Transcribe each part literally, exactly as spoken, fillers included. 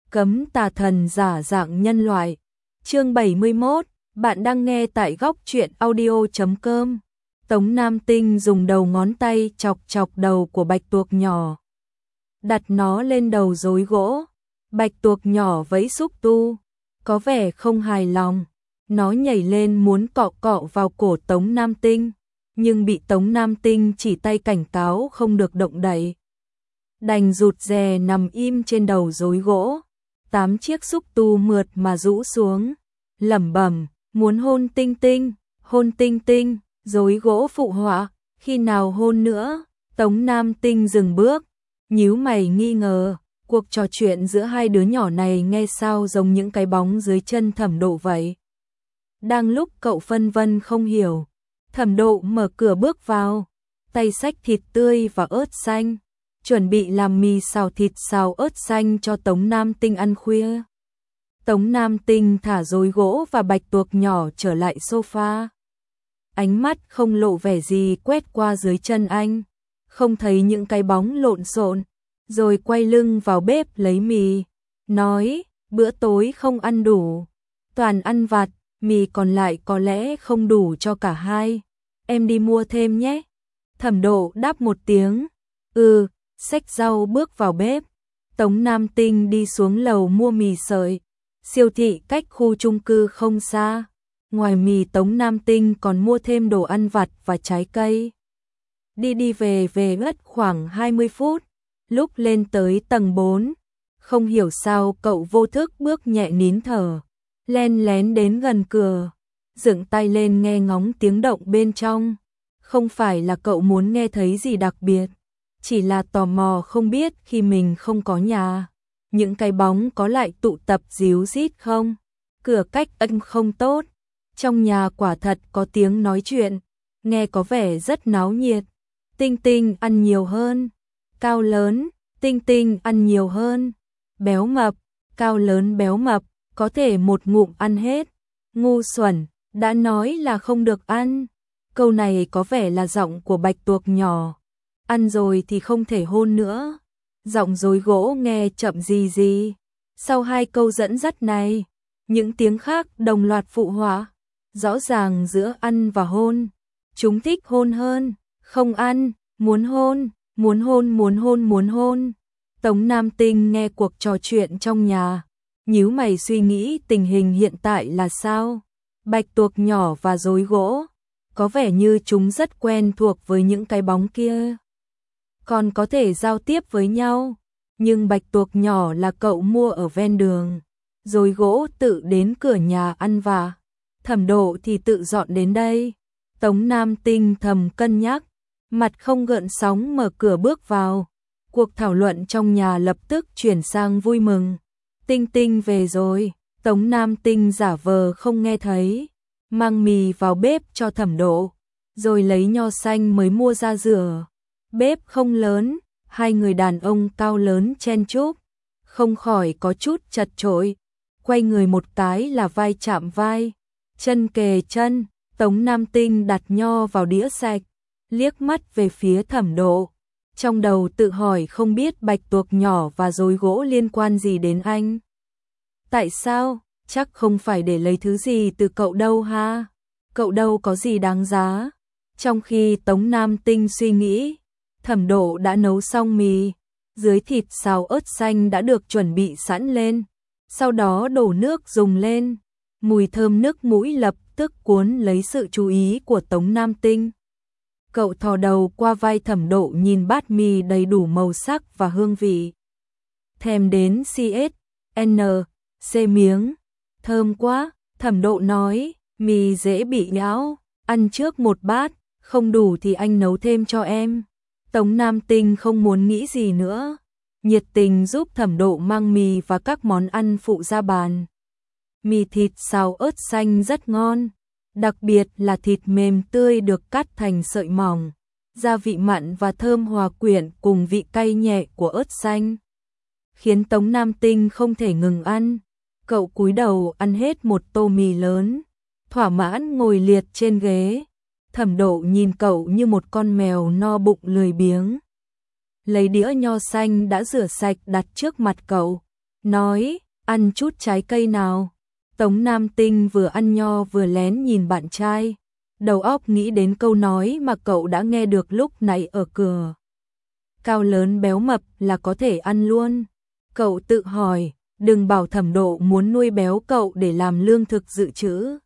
Cấm tà thần giả dạng nhân loại. Chương bảy mươi mốt, bạn đang nghe tại góc truyện audio chấm com. Tống Nam Tinh dùng đầu ngón tay chọc chọc đầu của bạch tuộc nhỏ, đặt nó lên đầu rối gỗ. Bạch tuộc nhỏ vẫy xúc tu, có vẻ không hài lòng. Nó nhảy lên muốn cọ cọ vào cổ Tống Nam Tinh, nhưng bị Tống Nam Tinh chỉ tay cảnh cáo không được động đậy. Đành rụt rè nằm im trên đầu rối gỗ. Tám chiếc xúc tu mượt mà rũ xuống, lẩm bẩm, muốn hôn Tinh Tinh, hôn Tinh Tinh. Rối gỗ phụ họa, khi nào hôn nữa? Tống Nam Tinh dừng bước, nhíu mày nghi ngờ. Cuộc trò chuyện giữa hai đứa nhỏ này nghe sao giống những cái bóng dưới chân Thẩm Độ vậy. Đang lúc cậu phân vân không hiểu, Thẩm Độ mở cửa bước vào, tay xách thịt tươi và ớt xanh, chuẩn bị làm mì xào thịt xào ớt xanh cho Tống Nam Tinh ăn khuya. Tống Nam Tinh thả rối gỗ và bạch tuộc nhỏ trở lại sofa. Ánh mắt không lộ vẻ gì quét qua dưới chân anh, không thấy những cái bóng lộn xộn, rồi quay lưng vào bếp lấy mì, nói, bữa tối không ăn đủ, toàn ăn vặt, mì còn lại có lẽ không đủ cho cả hai, em đi mua thêm nhé. Thẩm Độ đáp một tiếng, ừ, xách rau bước vào bếp. Tống Nam Tinh đi xuống lầu mua mì sợi, siêu thị cách khu chung cư không xa. Ngoài mì Tống Nam Tinh còn mua thêm đồ ăn vặt và trái cây. Đi đi về về mất khoảng hai mươi phút, lúc lên tới tầng bốn, không hiểu sao cậu vô thức bước nhẹ nín thở, len lén đến gần cửa, dựng tay lên nghe ngóng tiếng động bên trong. Không phải là cậu muốn nghe thấy gì đặc biệt, chỉ là tò mò không biết khi mình không có nhà, những cái bóng có lại tụ tập díu dít không. Cửa cách âm không tốt, trong nhà quả thật có tiếng nói chuyện, nghe có vẻ rất náo nhiệt. Tinh Tinh ăn nhiều hơn, cao lớn, Tinh Tinh ăn nhiều hơn, béo mập, cao lớn béo mập, có thể một ngụm ăn hết. Ngu xuẩn, đã nói là không được ăn. Câu này có vẻ là giọng của bạch tuộc nhỏ, ăn rồi thì không thể hôn nữa. Giọng rối gỗ nghe chậm gì gì. Sau hai câu dẫn dắt này, những tiếng khác đồng loạt phụ họa. Rõ ràng giữa ăn và hôn, chúng thích hôn hơn, không ăn, muốn hôn, muốn hôn muốn hôn muốn hôn. Tống Nam Tinh nghe cuộc trò chuyện trong nhà, nhíu mày suy nghĩ tình hình hiện tại là sao. Bạch tuộc nhỏ và rối gỗ, có vẻ như chúng rất quen thuộc với những cái bóng kia, còn có thể giao tiếp với nhau. Nhưng bạch tuộc nhỏ là cậu mua ở ven đường, rối gỗ tự đến cửa nhà ăn vạ, Thẩm Độ thì tự dọn đến đây. Tống Nam Tinh thầm cân nhắc, mặt không gợn sóng mở cửa bước vào. Cuộc thảo luận trong nhà lập tức chuyển sang vui mừng. Tinh Tinh về rồi. Tống Nam Tinh giả vờ không nghe thấy, mang mì vào bếp cho Thẩm Độ, rồi lấy nho xanh mới mua ra rửa. Bếp không lớn, hai người đàn ông cao lớn chen chúc, không khỏi có chút chật chội. Quay người một cái là vai chạm vai, chân kề chân. Tống Nam Tinh đặt nho vào đĩa sạch, liếc mắt về phía Thẩm Độ, trong đầu tự hỏi không biết bạch tuộc nhỏ và rối gỗ liên quan gì đến anh. Tại sao? Chắc không phải để lấy thứ gì từ cậu đâu ha. Cậu đâu có gì đáng giá. Trong khi Tống Nam Tinh suy nghĩ, Thẩm Độ đã nấu xong mì, dưới thịt xào ớt xanh đã được chuẩn bị sẵn lên, sau đó đổ nước dùng lên. Mùi thơm nước mũi lập tức cuốn lấy sự chú ý của Tống Nam Tinh. Cậu thò đầu qua vai Thẩm Độ nhìn bát mì đầy đủ màu sắc và hương vị. Thèm đến xê en xê miếng. Thơm quá, Thẩm Độ nói, mì dễ bị nhão, ăn trước một bát, không đủ thì anh nấu thêm cho em. Tống Nam Tinh không muốn nghĩ gì nữa, nhiệt tình giúp Thẩm Độ mang mì và các món ăn phụ ra bàn. Mì thịt xào ớt xanh rất ngon, đặc biệt là thịt mềm tươi được cắt thành sợi mỏng, gia vị mặn và thơm hòa quyện cùng vị cay nhẹ của ớt xanh, khiến Tống Nam Tinh không thể ngừng ăn. Cậu cúi đầu ăn hết một tô mì lớn, thỏa mãn ngồi liệt trên ghế. Thẩm Độ nhìn cậu như một con mèo no bụng lười biếng. Lấy đĩa nho xanh đã rửa sạch đặt trước mặt cậu, nói, ăn chút trái cây nào. Tống Nam Tinh vừa ăn nho vừa lén nhìn bạn trai, đầu óc nghĩ đến câu nói mà cậu đã nghe được lúc nãy ở cửa. Cao lớn béo mập là có thể ăn luôn. Cậu tự hỏi, đừng bảo Thẩm Độ muốn nuôi béo cậu để làm lương thực dự trữ.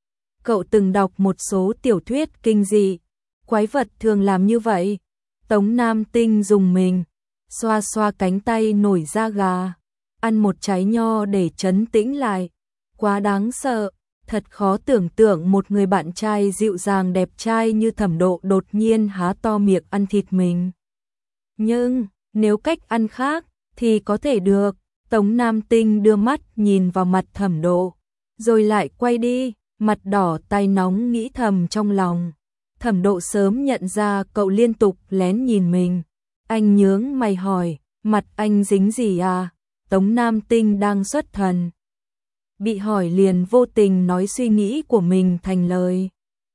Cậu từng đọc một số tiểu thuyết kinh dị, quái vật thường làm như vậy. Tống Nam Tinh dùng mình, xoa xoa cánh tay nổi da gà, ăn một trái nho để trấn tĩnh lại. Quá đáng sợ, thật khó tưởng tượng một người bạn trai dịu dàng đẹp trai như Thẩm Độ đột nhiên há to miệng ăn thịt mình. Nhưng, nếu cách ăn khác, thì có thể được. Tống Nam Tinh đưa mắt nhìn vào mặt Thẩm Độ, rồi lại quay đi, mặt đỏ tai nóng nghĩ thầm trong lòng. Thẩm Độ sớm nhận ra cậu liên tục lén nhìn mình. Anh nhướng mày hỏi, mặt anh dính gì à? Tống Nam Tinh đang xuất thần. Bị hỏi liền vô tình nói suy nghĩ của mình thành lời.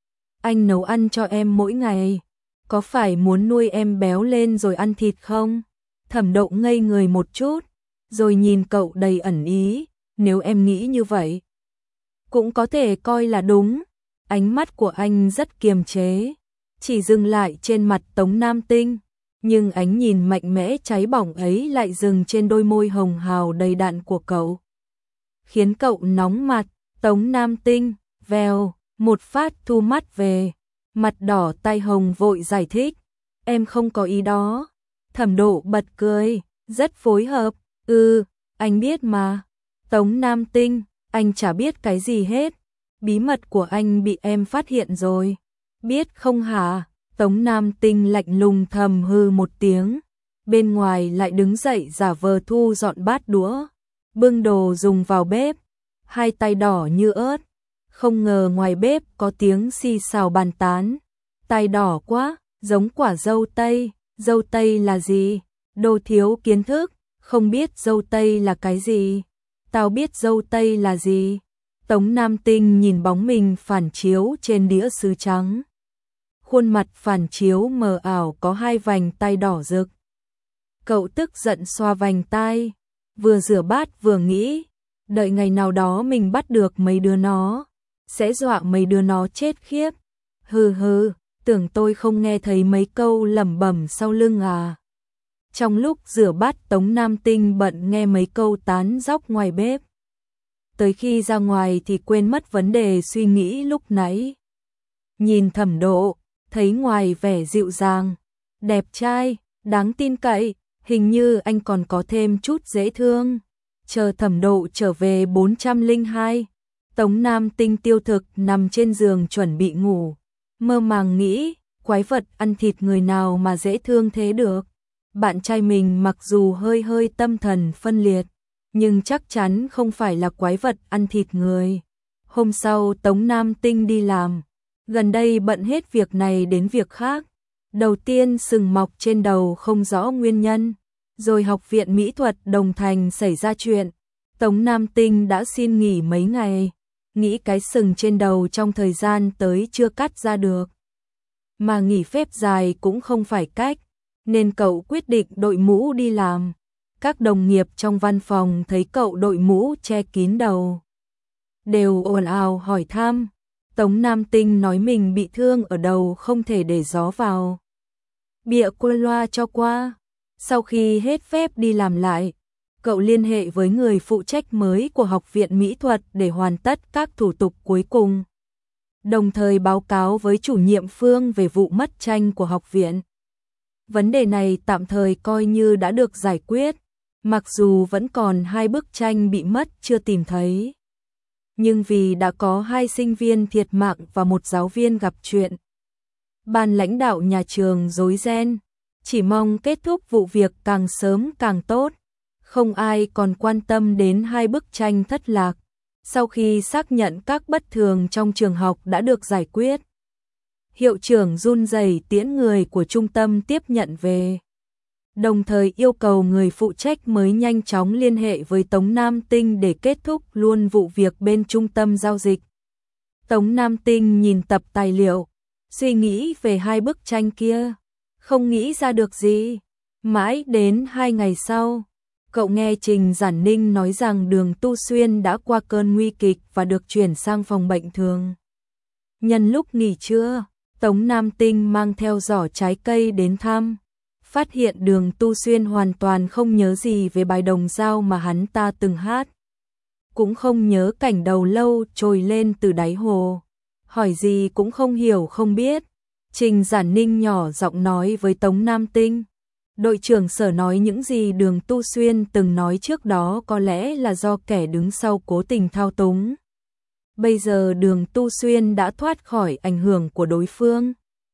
Anh nấu ăn cho em mỗi ngày, có phải muốn nuôi em béo lên rồi ăn thịt không? Thẩm Độ ngây người một chút, rồi nhìn cậu đầy ẩn ý, nếu em nghĩ như vậy, cũng có thể coi là đúng. Ánh mắt của anh rất kiềm chế, chỉ dừng lại trên mặt Tống Nam Tinh, nhưng ánh nhìn mạnh mẽ cháy bỏng ấy lại dừng trên đôi môi hồng hào đầy đặn của cậu, khiến cậu nóng mặt. Tống Nam Tinh, vèo, một phát thu mắt về, mặt đỏ tai hồng vội giải thích, em không có ý đó. Thẩm Độ bật cười, rất phối hợp, ừ, anh biết mà. Tống Nam Tinh, anh chả biết cái gì hết, bí mật của anh bị em phát hiện rồi, biết không hả? Tống Nam Tinh lạnh lùng thầm hư một tiếng, bên ngoài lại đứng dậy giả vờ thu dọn bát đũa, bưng đồ dùng vào bếp, hai tay đỏ như ớt. Không ngờ ngoài bếp có tiếng xì xào bàn tán, tay đỏ quá, giống quả dâu tây. Dâu tây là gì? Đồ thiếu kiến thức, không biết dâu tây là cái gì. Tao biết dâu tây là gì. Tống Nam Tinh nhìn bóng mình phản chiếu trên đĩa sứ trắng. Khuôn mặt phản chiếu mờ ảo có hai vành tay đỏ rực. Cậu tức giận xoa vành tai, vừa rửa bát vừa nghĩ, đợi ngày nào đó mình bắt được mấy đứa nó, sẽ dọa mấy đứa nó chết khiếp. Hừ hừ, tưởng tôi không nghe thấy mấy câu lẩm bẩm sau lưng à? Trong lúc rửa bát Tống Nam Tinh bận nghe mấy câu tán dóc ngoài bếp. Tới khi ra ngoài thì quên mất vấn đề suy nghĩ lúc nãy. Nhìn Thẩm Độ, thấy ngoài vẻ dịu dàng, đẹp trai, đáng tin cậy, hình như anh còn có thêm chút dễ thương. Chờ Thẩm Độ trở về bốn trăm lẻ hai, Tống Nam Tinh tiêu thực nằm trên giường chuẩn bị ngủ, mơ màng nghĩ, quái vật ăn thịt người nào mà dễ thương thế được. Bạn trai mình mặc dù hơi hơi tâm thần phân liệt, nhưng chắc chắn không phải là quái vật ăn thịt người. Hôm sau Tống Nam Tinh đi làm, gần đây bận hết việc này đến việc khác. Đầu tiên sừng mọc trên đầu không rõ nguyên nhân, rồi học viện mỹ thuật Đồng Thành xảy ra chuyện. Tống Nam Tinh đã xin nghỉ mấy ngày, nghĩ cái sừng trên đầu trong thời gian tới chưa cắt ra được. Mà nghỉ phép dài cũng không phải cách, nên cậu quyết định đội mũ đi làm. Các đồng nghiệp trong văn phòng thấy cậu đội mũ che kín đầu, đều ồn ào hỏi thăm. Tống Nam Tinh nói mình bị thương ở đầu không thể để gió vào, bịa qua loa cho qua. Sau khi hết phép đi làm lại, cậu liên hệ với người phụ trách mới của học viện mỹ thuật để hoàn tất các thủ tục cuối cùng, đồng thời báo cáo với chủ nhiệm Phương về vụ mất tranh của học viện. Vấn đề này tạm thời coi như đã được giải quyết, mặc dù vẫn còn hai bức tranh bị mất chưa tìm thấy. Nhưng vì đã có hai sinh viên thiệt mạng và một giáo viên gặp chuyện, ban lãnh đạo nhà trường rối ren, chỉ mong kết thúc vụ việc càng sớm càng tốt. Không ai còn quan tâm đến hai bức tranh thất lạc. Sau khi xác nhận các bất thường trong trường học đã được giải quyết, hiệu trưởng run rẩy tiễn người của trung tâm tiếp nhận về, đồng thời yêu cầu người phụ trách mới nhanh chóng liên hệ với Tống Nam Tinh để kết thúc luôn vụ việc bên trung tâm giao dịch. Tống Nam Tinh nhìn tập tài liệu, suy nghĩ về hai bức tranh kia, không nghĩ ra được gì. Mãi đến hai ngày sau, Cậu nghe Trình Giản Ninh nói rằng Đường Tu Xuyên đã qua cơn nguy kịch và được chuyển sang phòng bệnh thường. Nhân lúc nghỉ trưa, Tống Nam Tinh mang theo giỏ trái cây đến thăm. Phát hiện Đường Tu Xuyên hoàn toàn không nhớ gì về bài đồng dao mà hắn ta từng hát. Cũng không nhớ cảnh đầu lâu trồi lên từ đáy hồ. Hỏi gì cũng không hiểu không biết. Trình Giản Ninh nhỏ giọng nói với Tống Nam Tinh. Đội trưởng Sở nói những gì Đường Tu Xuyên từng nói trước đó có lẽ là do kẻ đứng sau cố tình thao túng. Bây giờ Đường Tu Xuyên đã thoát khỏi ảnh hưởng của đối phương.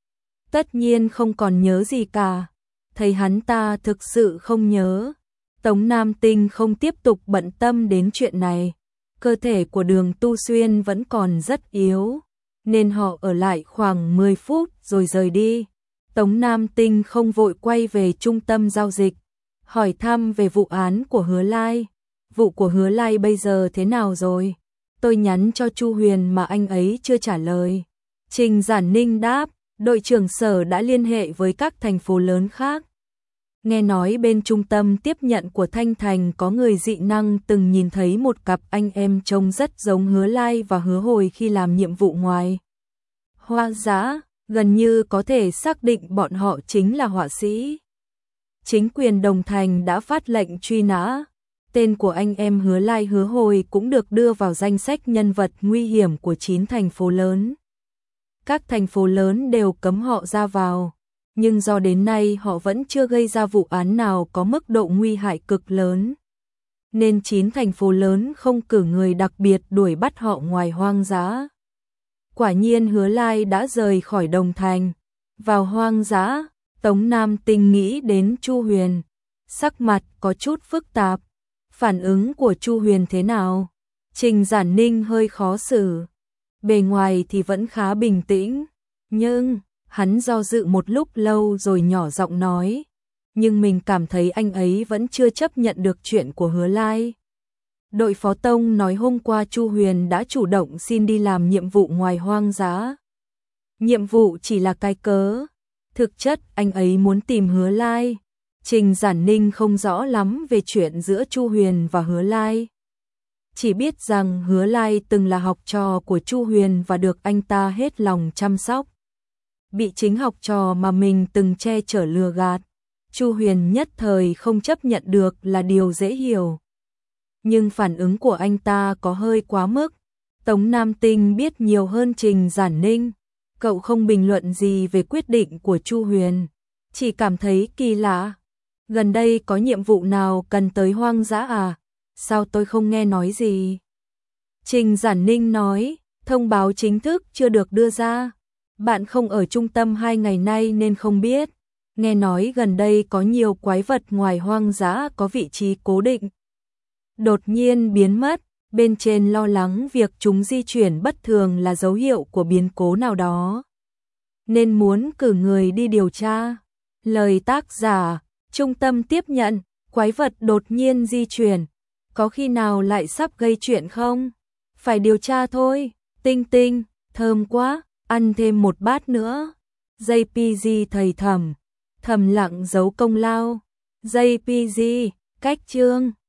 Tất nhiên không còn nhớ gì cả. Thấy hắn ta thực sự không nhớ. Tống Nam Tinh không tiếp tục bận tâm đến chuyện này. Cơ thể của Đường Tu Xuyên vẫn còn rất yếu, nên họ ở lại khoảng mười phút rồi rời đi. Tống Nam Tinh không vội quay về trung tâm giao dịch, hỏi thăm về vụ án của Hứa Lai. Vụ của Hứa Lai bây giờ thế nào rồi? Tôi nhắn cho Chu Huyền mà anh ấy chưa trả lời. Trình Giản Ninh đáp, đội trưởng Sở đã liên hệ với các thành phố lớn khác. Nghe nói bên trung tâm tiếp nhận của Thanh Thành có người dị năng từng nhìn thấy một cặp anh em trông rất giống Hứa Lai và Hứa Hồi khi làm nhiệm vụ ngoài hoang dã, gần như có thể xác định bọn họ chính là họa sĩ. Chính quyền Đồng Thành đã phát lệnh truy nã. Tên của anh em Hứa Lai Hứa Hồi cũng được đưa vào danh sách nhân vật nguy hiểm của chín thành phố lớn. Các thành phố lớn đều cấm họ ra vào. Nhưng do đến nay họ vẫn chưa gây ra vụ án nào có mức độ nguy hại cực lớn. Nên chín thành phố lớn không cử người đặc biệt đuổi bắt họ ngoài hoang dã. Quả nhiên Hứa Lai đã rời khỏi Đồng Thành. Vào hoang dã, Tống Nam Tinh nghĩ đến Chu Huyền. Sắc mặt có chút phức tạp. Phản ứng của Chu Huyền thế nào? Trình Giản Ninh hơi khó xử. Bề ngoài thì vẫn khá bình tĩnh. Nhưng... Hắn do dự một lúc lâu rồi nhỏ giọng nói, nhưng mình cảm thấy anh ấy vẫn chưa chấp nhận được chuyện của Hứa Lai. Đội phó tông nói hôm qua Chu Huyền đã chủ động xin đi làm nhiệm vụ ngoài hoang dã. Nhiệm vụ chỉ là cái cớ, thực chất anh ấy muốn tìm Hứa Lai. Trình Giản Ninh không rõ lắm về chuyện giữa Chu Huyền và Hứa Lai. Chỉ biết rằng Hứa Lai từng là học trò của Chu Huyền và được anh ta hết lòng chăm sóc. Bị chính học trò mà mình từng che chở lừa gạt, Chu Huyền nhất thời không chấp nhận được là điều dễ hiểu. Nhưng phản ứng của anh ta có hơi quá mức. Tống Nam Tinh biết nhiều hơn Trình Giản Ninh. Cậu không bình luận gì về quyết định của Chu Huyền, chỉ cảm thấy kỳ lạ. Gần đây có nhiệm vụ nào cần tới hoang dã à? Sao tôi không nghe nói gì? Trình Giản Ninh nói, thông báo chính thức chưa được đưa ra. Bạn không ở trung tâm hai ngày nay nên không biết. Nghe nói gần đây có nhiều quái vật ngoài hoang dã có vị trí cố định. Đột nhiên biến mất, bên trên lo lắng việc chúng di chuyển bất thường là dấu hiệu của biến cố nào đó. Nên muốn cử người đi điều tra. Lời tác giả, trung tâm tiếp nhận, quái vật đột nhiên di chuyển. Có khi nào lại sắp gây chuyện không? Phải điều tra thôi. Tinh Tinh, thơm quá. Ăn thêm một bát nữa. gi pê giê thầy thầm. Thầm lặng giấu công lao. gi pê giê, cách chương.